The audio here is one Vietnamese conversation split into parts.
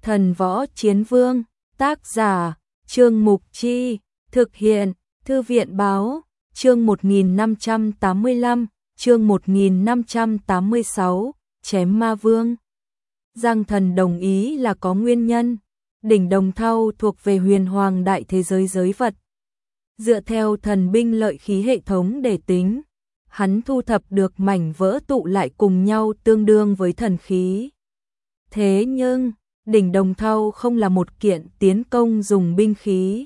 Thần Võ Chiến Vương, tác giả, Trương Mục Chi, thực hiện, Thư viện Báo, chương 1585, chương 1586, chém ma vương. Giang Thần đồng ý là có nguyên nhân, đỉnh Đồng Thau thuộc về huyền hoàng đại thế giới giới vật. Dựa theo thần binh lợi khí hệ thống để tính, hắn thu thập được mảnh vỡ tụ lại cùng nhau tương đương với thần khí. Thế nhưng, đỉnh Đồng Thau không là một kiện tiến công dùng binh khí.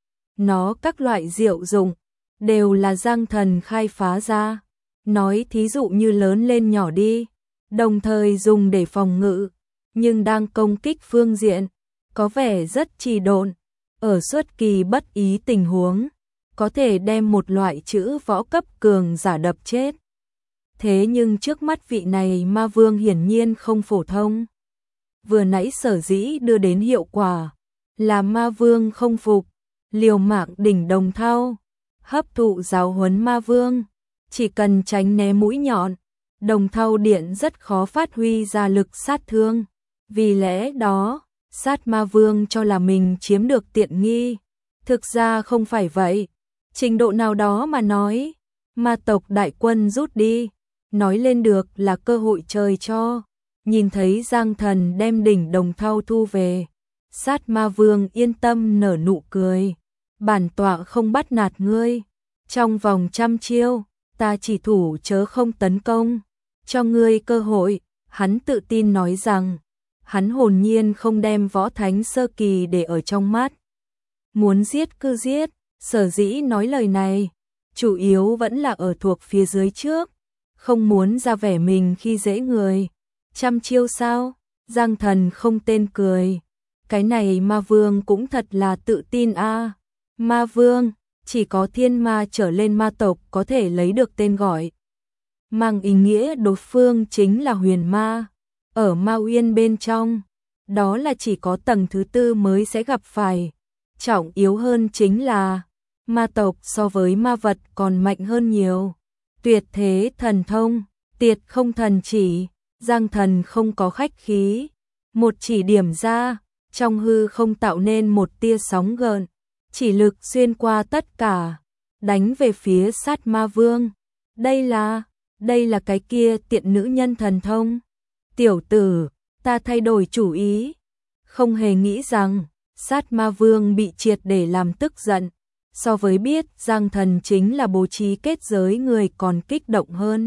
Nó các loại diệu dụng, đều là Giang Thần khai phá ra. Nói thí dụ như lớn lên nhỏ đi, đồng thời dùng để phòng ngự, nhưng đang công kích phương diện, có vẻ rất trì độn. Ở xuất kỳ bất ý tình huống, có thể đem một loại chữ võ cấp cường giả đập chết. Thế nhưng trước mắt vị này ma vương hiển nhiên không phổ thông. Vừa nãy sở dĩ đưa đến hiệu quả, là ma vương không phục, liều mạng đỉnh Đồng Thau, hấp thụ giáo huấn ma vương. Chỉ cần tránh né mũi nhọn, Đồng Thau điện rất khó phát huy ra lực sát thương. Vì lẽ đó, sát ma vương cho là mình chiếm được tiện nghi. Thực ra không phải vậy. Trình độ nào đó mà nói, ma tộc đại quân rút đi, nói lên được là cơ hội trời cho. Nhìn thấy Giang Thần đem đỉnh Đồng Thau thu về, sát ma vương yên tâm nở nụ cười. Bản tọa không bắt nạt ngươi, trong vòng 100 chiêu, ta chỉ thủ chớ không tấn công, cho ngươi cơ hội. Hắn tự tin nói rằng, hắn hồn nhiên không đem võ thánh sơ kỳ để ở trong mắt. Muốn giết cứ giết, sở dĩ nói lời này, chủ yếu vẫn là ở thuộc phía dưới trước, không muốn ra vẻ mình khi dễ người. 100 chiêu sao? Giang Thần không tên cười. Cái này ma vương cũng thật là tự tin a. Ma vương, chỉ có thiên ma trở lên ma tộc có thể lấy được tên gọi. Mang ý nghĩa đối phương chính là huyền ma. Ở ma uyên bên trong, đó là chỉ có tầng thứ 4 mới sẽ gặp phải. Trọng yếu hơn chính là, ma tộc so với ma vật còn mạnh hơn nhiều. Tuyệt thế thần thông, tiệt không thần chỉ, Giang Thần không có khách khí. Một chỉ điểm ra, trong hư không tạo nên một tia sóng gợn. Chỉ lực xuyên qua tất cả, đánh về phía sát ma vương. Đây là cái kia tiện nữ nhân thần thông. Tiểu tử, ta thay đổi chủ ý. Không hề nghĩ rằng, sát ma vương bị triệt để làm tức giận. So với biết Giang Thần chính là bố trí kết giới người còn kích động hơn.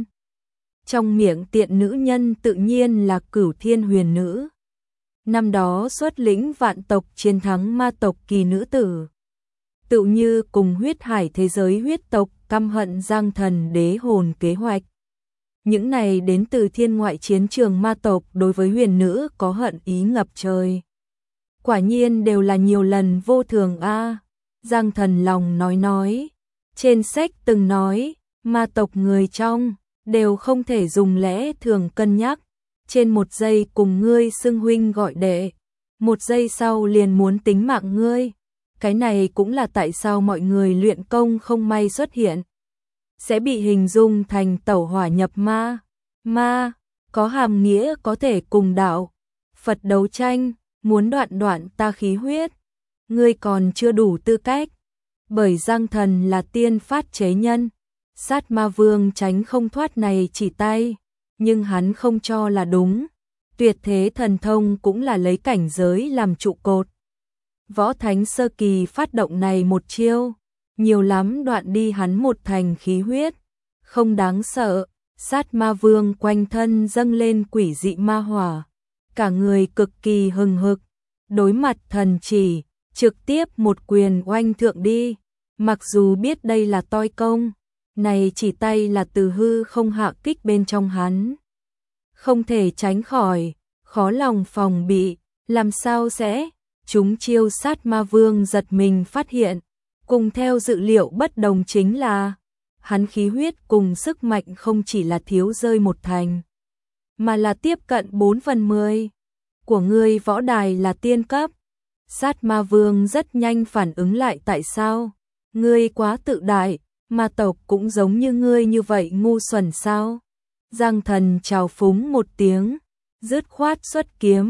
Trong miệng tiện nữ nhân tự nhiên là Cửu Thiên Huyền Nữ. Năm đó xuất lĩnh vạn tộc chiến thắng ma tộc kỳ nữ tử. Tự như cùng huyết hải thế giới huyết tộc căm hận Giang Thần đế hồn kế hoạch. Những này đến từ thiên ngoại chiến trường ma tộc đối với huyền nữ có hận ý ngập trời. Quả nhiên đều là nhiều lần vô thường a. Giang Thần lòng nói. Trên sách từng nói, ma tộc người trong, đều không thể dùng lẽ thường cân nhắc. Trên một giây cùng ngươi xưng huynh gọi đệ, một giây sau liền muốn tính mạng ngươi. Cái này cũng là tại sao mọi người luyện công không may xuất hiện, sẽ bị hình dung thành tẩu hỏa nhập ma. Ma, có hàm nghĩa có thể cùng đạo Phật đấu tranh, muốn đoạn ta khí huyết. Ngươi còn chưa đủ tư cách, bởi Giang Thần là tiên phát chế nhân. Sát ma vương tránh không thoát này chỉ tay, nhưng hắn không cho là đúng. Tuyệt thế thần thông cũng là lấy cảnh giới làm trụ cột. Võ thánh sơ kỳ phát động này một chiêu, nhiều lắm đoạn đi hắn một thành khí huyết. Không đáng sợ, sát ma vương quanh thân dâng lên quỷ dị ma hỏa. Cả người cực kỳ hừng hực, đối mặt thần chỉ, trực tiếp một quyền oanh thượng đi. Mặc dù biết đây là toi công, này chỉ tay là từ hư không hạ kích bên trong hắn. Không thể tránh khỏi, khó lòng phòng bị, làm sao sẽ? Chúng chiêu sát ma vương giật mình phát hiện, cùng theo dự liệu bất đồng chính là, hắn khí huyết cùng sức mạnh không chỉ là thiếu rơi một thành, mà là tiếp cận 4/10. Của ngươi võ đài là tiên cấp. Sát ma vương rất nhanh phản ứng lại tại sao? Ngươi quá tự đại, ma tộc cũng giống như ngươi như vậy ngu xuẩn sao? Giang Thần trào phúng một tiếng, dứt khoát xuất kiếm,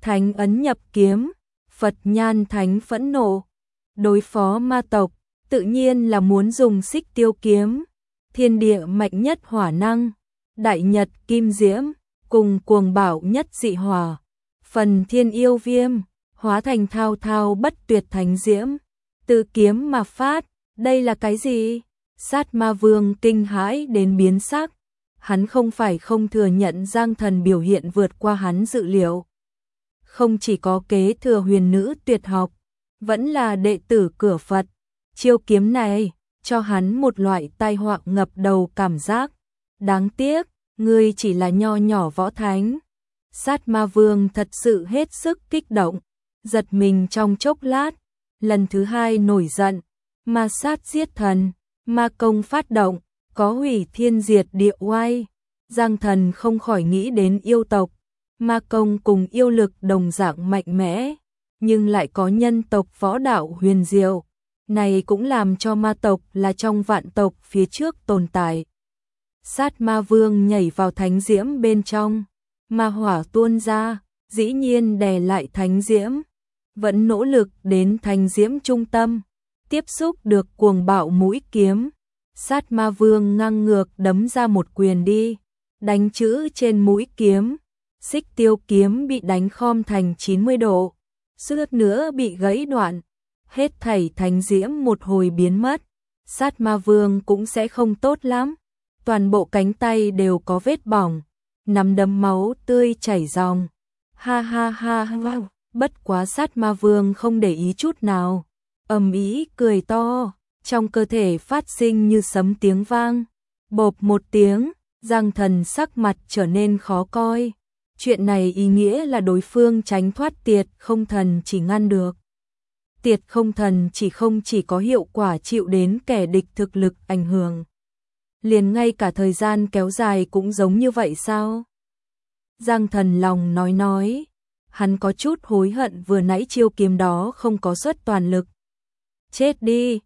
Thánh ấn nhập kiếm, Phật nhan thánh phẫn nộ. Đối phó ma tộc, tự nhiên là muốn dùng Xích Tiêu kiếm, thiên địa mạnh nhất hỏa năng, đại nhật kim diễm, cùng cuồng bạo nhất dị hỏa, phần thiên yêu viêm, hóa thành thao thao bất tuyệt thánh diễm, từ kiếm mà phát. Đây là cái gì? Sát ma vương kinh hãi đến biến sắc. Hắn không phải không thừa nhận Giang Thần biểu hiện vượt qua hắn dự liệu. Không chỉ có kế thừa huyền nữ tuyệt học, vẫn là đệ tử cửa Phật. Chiêu kiếm này cho hắn một loại tai họa ngập đầu cảm giác. Đáng tiếc, ngươi chỉ là nho nhỏ võ thánh. Sát ma vương thật sự hết sức kích động, giật mình trong chốc lát, lần thứ hai nổi giận, ma sát giết thần, ma công phát động, có hủy thiên diệt địa oai. Giang Thần không khỏi nghĩ đến yêu tộc, ma công cùng yêu lực đồng dạng mạnh mẽ, nhưng lại có nhân tộc võ đạo huyền diệu. Này cũng làm cho ma tộc là trong vạn tộc phía trước tồn tại. Sát ma vương nhảy vào thánh diễm bên trong, ma hỏa tuôn ra, dĩ nhiên đè lại thánh diễm, vẫn nỗ lực đến thánh diễm trung tâm, tiếp xúc được cuồng bạo mũi kiếm. Sát ma vương ngang ngược đấm ra một quyền đi, đánh chữ trên mũi kiếm, Xích Tiêu kiếm bị đánh khom thành 90 độ, suýt nữa bị gãy đoạn, hết thảy thánh diễm một hồi biến mất. Sát ma vương cũng sẽ không tốt lắm, toàn bộ cánh tay đều có vết bỏng, nắm đấm máu tươi chảy ròng. Ha ha ha ha, bất quá sát ma vương không để ý chút nào, ầm ĩ cười to, trong cơ thể phát sinh như sấm tiếng vang. Bộp một tiếng, Giang Thần sắc mặt trở nên khó coi. Chuyện này ý nghĩa là đối phương tránh thoát Tiệt Không Thần chỉ ngăn được. Tiệt Không Thần không chỉ có hiệu quả chịu đến kẻ địch thực lực ảnh hưởng, liền ngay cả thời gian kéo dài cũng giống như vậy sao? Giang Thần lòng nói, hắn có chút hối hận vừa nãy chiêu kiếm đó không có xuất toàn lực. Chết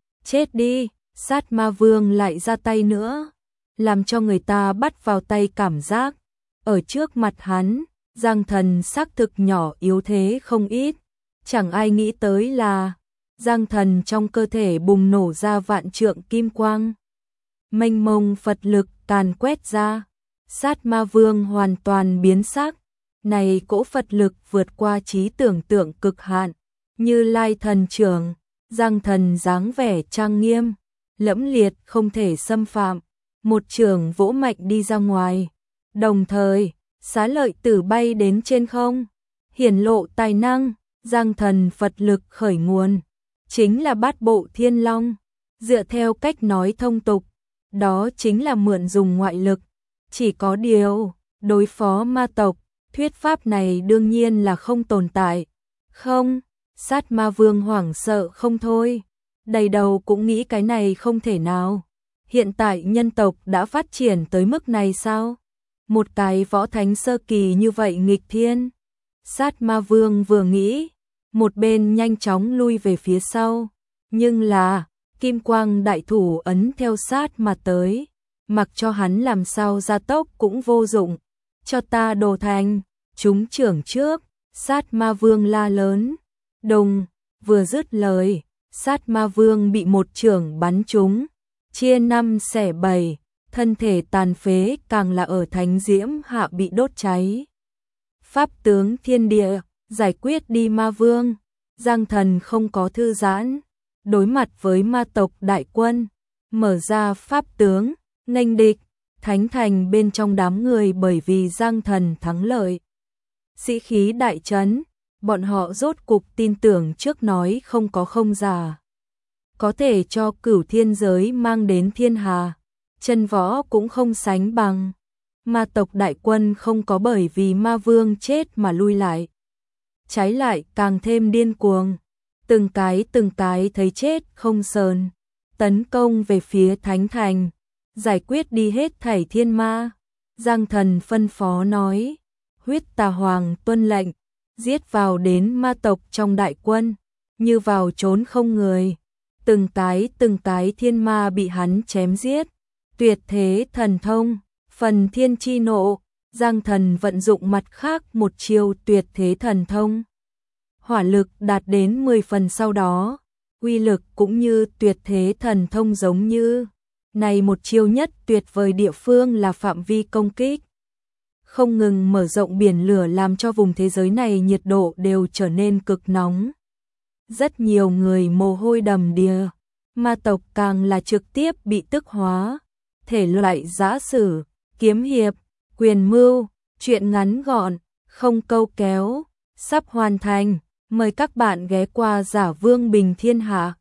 đi, sát ma vương lại ra tay nữa, làm cho người ta bắt vào tay cảm giác. Ở trước mặt hắn, Giang Thần xác thực nhỏ yếu thế không ít, chẳng ai nghĩ tới là Giang Thần trong cơ thể bùng nổ ra vạn trượng kim quang. Mênh mông Phật lực càn quét ra, sát ma vương hoàn toàn biến sắc. Này cỗ Phật lực vượt qua trí tưởng tượng cực hạn, Như Lai thần trưởng, Giang Thần dáng vẻ trang nghiêm, lẫm liệt không thể xâm phạm, một trường vỗ mạnh đi ra ngoài, đồng thời xá lợi tử bay đến trên không, hiển lộ tài năng. Giang Thần Phật lực khởi nguồn chính là Bát Bộ Thiên Long, dựa theo cách nói thông tục, đó chính là mượn dùng ngoại lực. Chỉ có điều, đối phó ma tộc, thuyết pháp này đương nhiên là không tồn tại. Không, sát ma vương hoảng sợ không thôi, đầy đầu cũng nghĩ cái này không thể nào. Hiện tại nhân tộc đã phát triển tới mức này sao? Một cái võ thánh sơ kỳ như vậy nghịch thiên. Sát ma vương vừa nghĩ, một bên nhanh chóng lui về phía sau. Nhưng là, kim quang đại thủ ấn theo sát mà tới, mặc cho hắn làm sao gia tốc cũng vô dụng. Cho ta đồ thành, chúng trưởng trước, sát ma vương la lớn. Đùng, vừa dứt lời, sát ma vương bị một chưởng bắn trúng, chia 5 xẻ 7, thân thể tàn phế, càng là ở thánh diễm hạ bị đốt cháy. Pháp tướng thiên địa, giải quyết đi ma vương. Giang Thần không có thư giãn, đối mặt với ma tộc đại quân, mở ra pháp tướng, nghênh địch. Thánh thành bên trong đám người bởi vì Giang Thần thắng lợi, sĩ khí đại trấn, bọn họ rốt cục tin tưởng trước nói không có không giả. Có thể cho Cửu Thiên giới mang đến thiên hà, chân võ cũng không sánh bằng. Ma tộc đại quân không có bởi vì ma vương chết mà lui lại, trái lại càng thêm điên cuồng, từng cái thấy chết không sờn, tấn công về phía thánh thành, giải quyết đi hết thảy thiên ma. Giang Thần phân phó nói, huyết tà hoàng tuân lệnh, giết vào đến ma tộc trong đại quân, như vào trốn không người. Từng cái thiên ma bị hắn chém giết, tuyệt thế thần thông, phần thiên chi nộ, Giang Thần vận dụng mặt khác một chiêu tuyệt thế thần thông. Hỏa lực đạt đến 10 phần sau đó, uy lực cũng như tuyệt thế thần thông giống như. Này một chiêu nhất tuyệt vời địa phương là phạm vi công kích. Không ngừng mở rộng biển lửa làm cho vùng thế giới này nhiệt độ đều trở nên cực nóng. Rất nhiều người mồ hôi đầm đìa, ma tộc càng là trực tiếp bị tức hóa. Thể loại giã sử, kiếm hiệp, quyền mưu, truyện ngắn gọn, không câu kéo, sắp hoàn thành. Mời các bạn ghé qua Giả Vương Bình Thiên Hạ.